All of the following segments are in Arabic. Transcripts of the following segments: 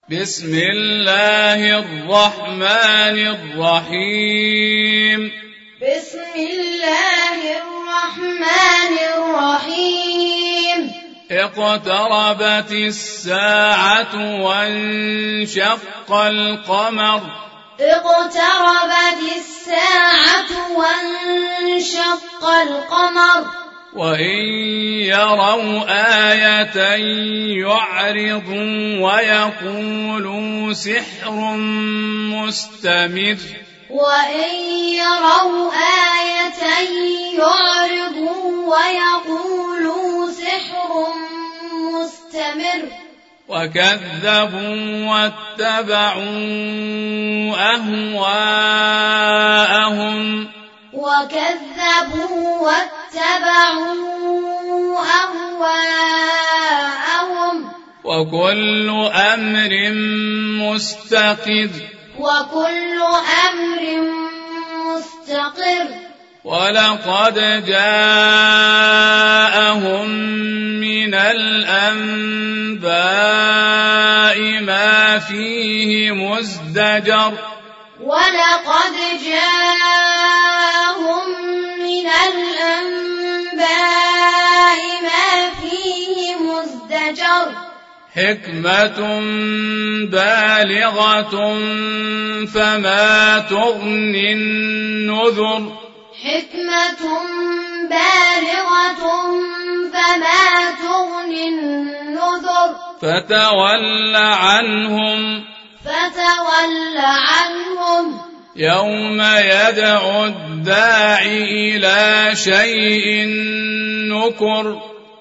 بسم الله الرحمن الرحيم بسم الله الرحمن الرحيم اقتربت الساعة وانشق القمر اقتربت الساعة وانشق القمر وإن يروا آية يعرضوا ويقولوا سحر مستمر وإن يروا آية يعرضوا ويقولوا سحر مستمر وكذبوا واتبعوا أهواءهم وكل أمر مستقر ولقد جاءهم من الأنباء ما فيه مزدجر حكمة بالغة فما تغني النذر فتول عنهم يوم يدعو الداعي إلى شيء نكر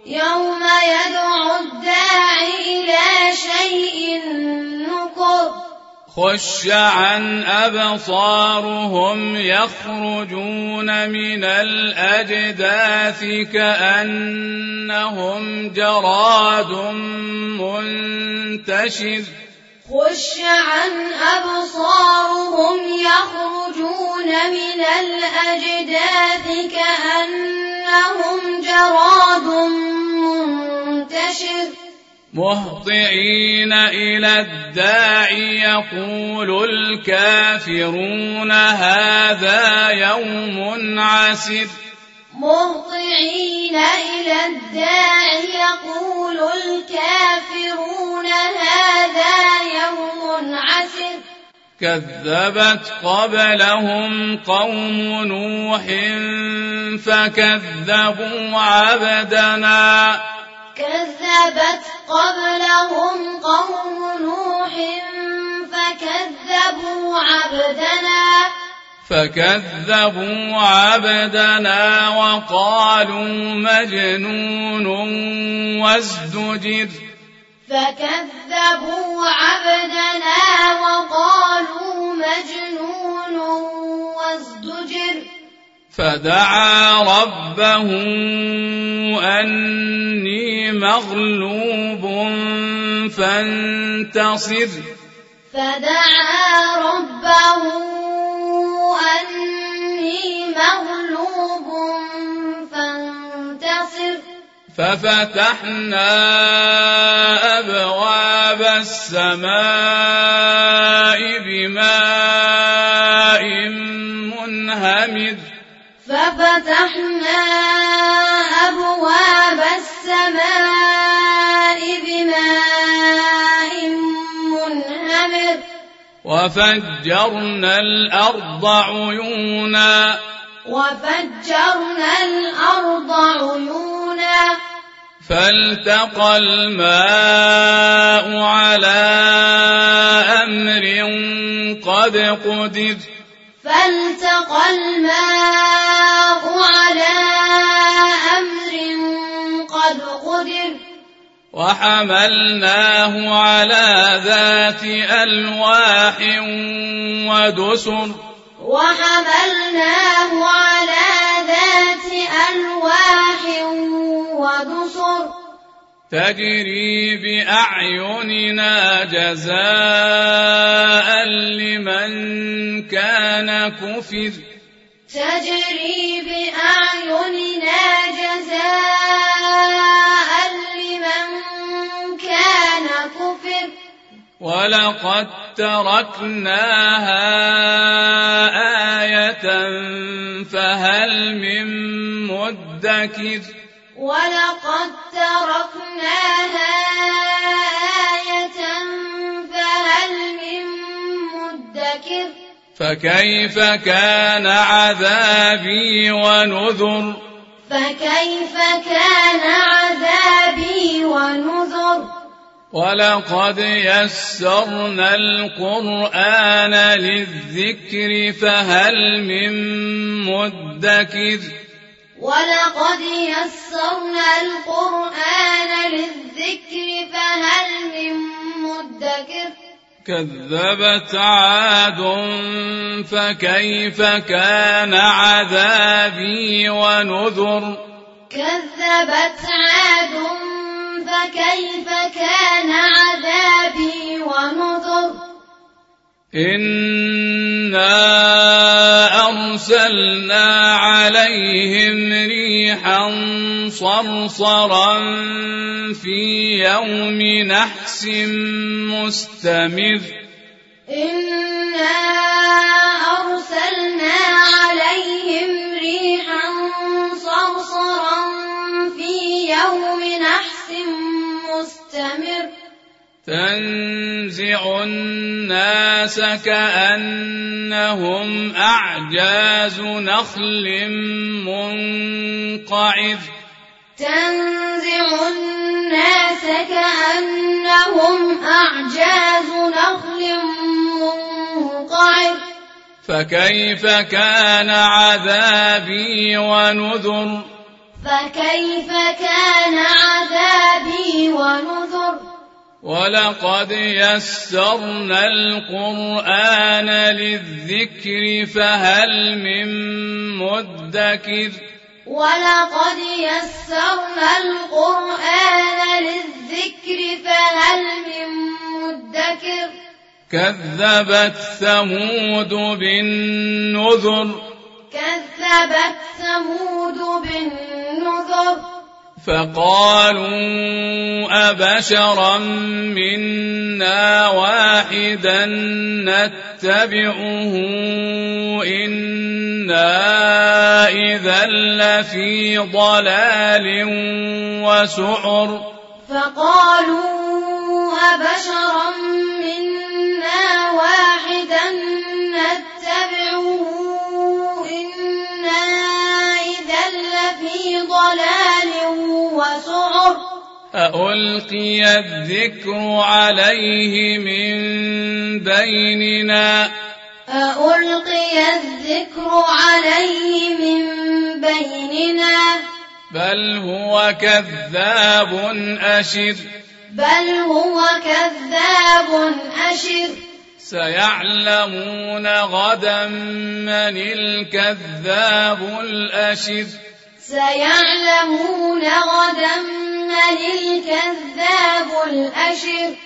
خش عن أبصارهم يخرجون من الأجداث كأنهم جراد منتشر مهطعين إلى الداعي يقول الكافرون هذا يوم عسر كذبت قبلهم قوم نوح فكذبوا عبدنا وقالوا مجنون وازدجر فدعا ربه أني مغلوب فانتصر ففتحنا أبواب السماء بماء منهمر وفجرنا الأرض عيونا فالتقى الماء على أمر قد قدر وحملناه على ذات ألواح ودسر تجري بأعيننا جزاء لمن كان كفر ولقد تركناها آية فهل من مدكر ولقد تركناها آية فهل من مدكر فكيف كان عذابي ونذر فكيف كان عذابي ونذر ولقد يسرنا القرآن للذكر فهل من مدكر ولقد يسرنا القرآن للذكر فهل من مدكر كذبت عاد فكيف كان عذابي ونذر كذبت عاد فكيف كان عذابي ونذر إنا أرسلنا عليهم ريحا صرصرا في يوم نحس مستمر إنا أرسلنا عليهم ريحا صرصرا في يوم نحس مستمر تنزع الناس كأنهم أعجاز نخل منقعر تنزع الناس كأنهم أعجاز نخل منقعر فكيف كان عذابي ونذر فكيف كان عذابي ونذر ولقد يسرنا القرآن للذكر فهل من مدكر ولقد يسرنا القرآن للذكر فهل من مدكر كذبت ثمود بالنذر كذبت ثمود بالنذر فقالوا أبشرا منا واحدا نتبعه إنا إذا لفي ضلال وسعر فقالوا أبشرا منا واحدا نتبعه إنا إذا لفي ضلال وسعر أألقي الذكر عليه من بيننا أألقي الذكر عليه من بيننا بل هو كذاب أشر بل هو كذاب أشر سيعلمون غدا من الكذاب الأشر سيعلمون غدا من الكذاب الأشر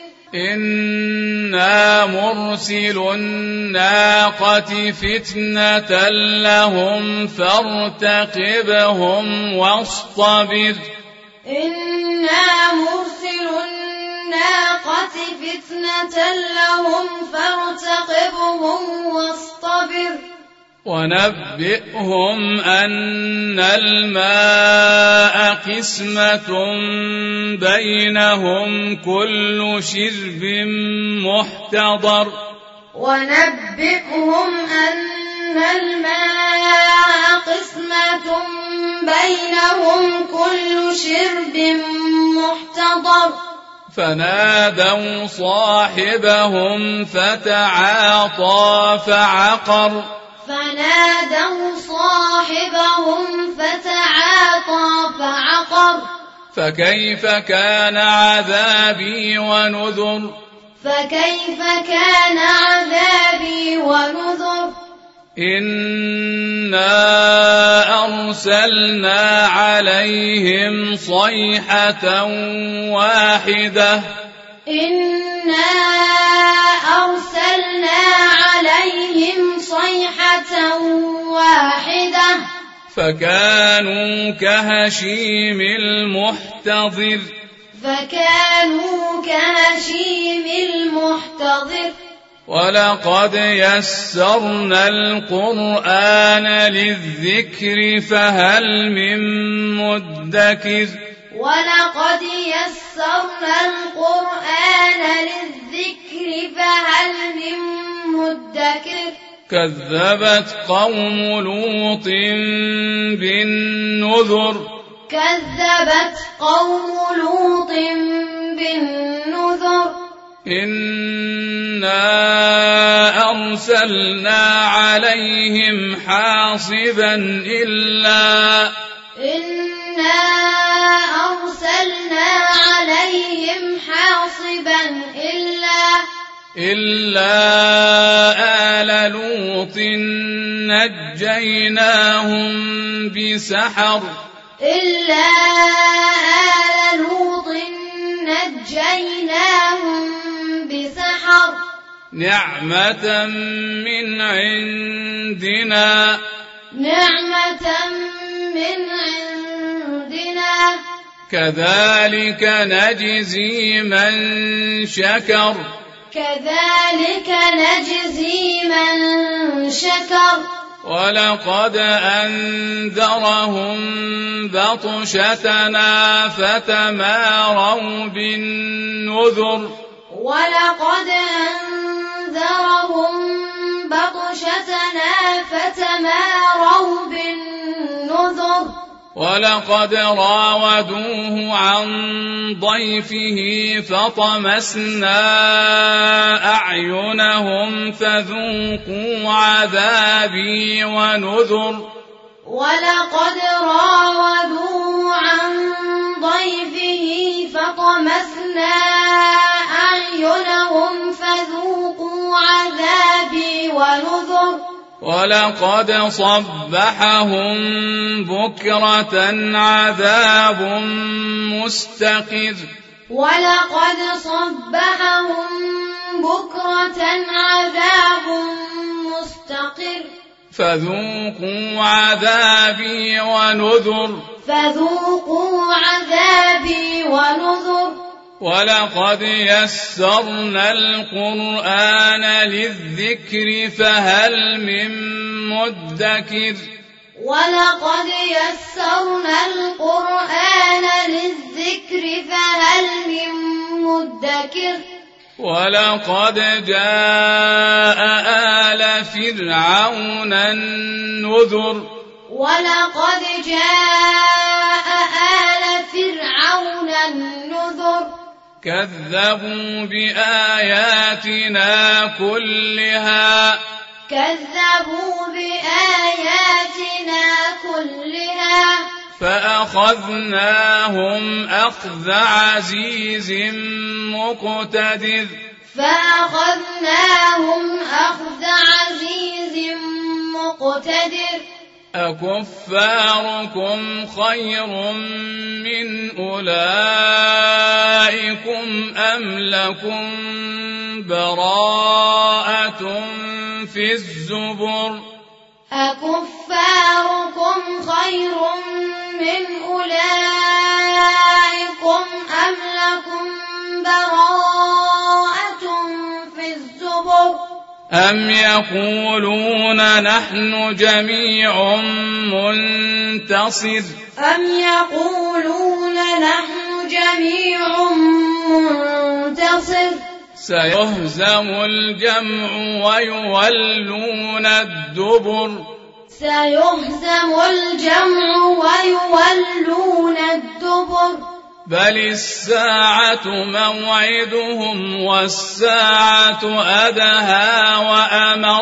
إنا مرسل الناقة فتنة لهم فارتقبهم واصطبر إنا مرسل الناقة فتنة لهم فارتقبهم واصطبر ونبئهم أن الماء قسمة بينهم كل شرب محتضر ونبئهم أن الماء قسمة بينهم كل شرب محتضر فنادوا صاحبهم فتعاطى فعقر فنادوا صاحبهم فتعاطى فعقر فكيف كان عذابي ونذر فكيف كان عذابي ونذر إنا أرسلنا عليهم صيحة واحدة إنا أرسلنا عليهم صيحة واحدة فكانوا كهشيم المحتضر فكانوا كهشيم المحتضر ولقد يسرنا القرآن للذكر فهل من مدكر ولقد يسرنا القرآن للذكر فهل من مدكر كذبت قوم لوط بالنذر كذبت قوم لوط بالنذر إنا أرسلنا عليهم حاصبا إلا آل لوط نجيناهم بسحر نعمة من عندنا كذلك نجزي من شكر ولقد أنذرهم بطشتنا فتماروا بالنذر ولقد راودوه عن ضيفه فطمسنا أعينهم فذوقوا عذابي ونذر ولقد راودوه عن ضيفه فطمسنا أعينهم فذوقوا عذابي ونذر ولقد صبحهم بكرة عذاب مستقر فذوقوا عذابي ونذر ولقد يسرنا القرآن للذكر فهل من مدكر ولقد جاء آل فرعون النذر كذبوا بآياتنا كلها فأخذناهم أخذ عزيز مقتدر أكفاركم خير من أولئكم أم لكم براءة في الزبر أم يقولون نحن جميع منتصر سيهزم الجمع ويولون الدبر بل الساعة موعدهم والساعة أدهى وأمر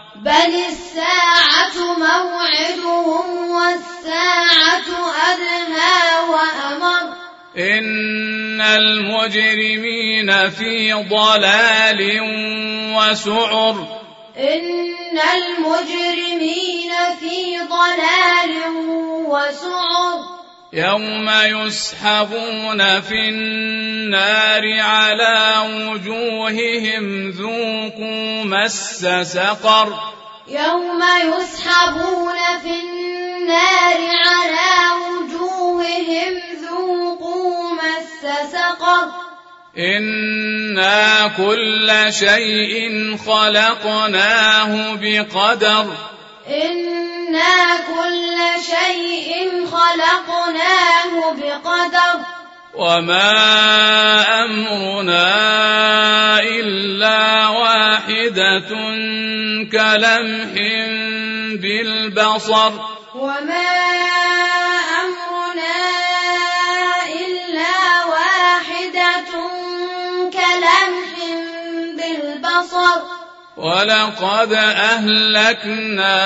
إن المجرمين في ضلال وسعر يوم يسحبون في النار على وجوههم ذوقوا مس سقر سقر إنا كل شيء خلقناه بقدر إنا كل شيء خلقناه بقدر وما أمرنا إلا واحدة كلمح بالبصر وما أمرنا إلا واحدة كلمح بالبصر ولقد أهلكنا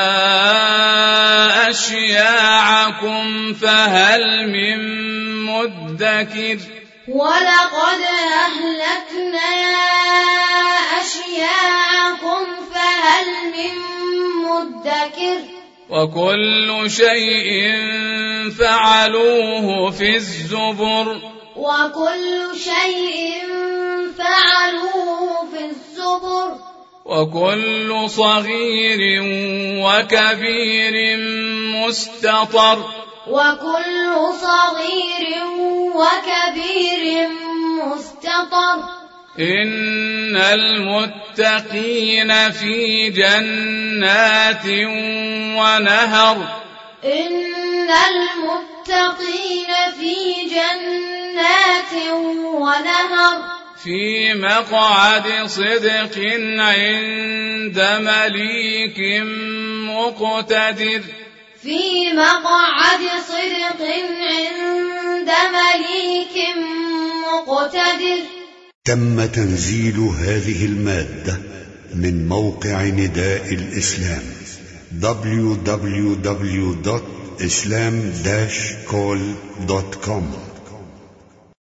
أشياعكم فهل من مدكر ولقد أهلكنا أشياعكم فهل من مدكر وكل شيء فعلوه في الزبر وكل شيء فعلوه في الزبر وكل صغير وكبير مستطر وكل صغير وكبير مستطر إن المتقين في جنات ونهر إن المتقين في جنات ونهر في مقعد صدق عند مليك مقتدر في مقعد صدق عند مليك مقتدر. تم تنزيل هذه المادة من موقع نداء الإسلام www.islam-call.com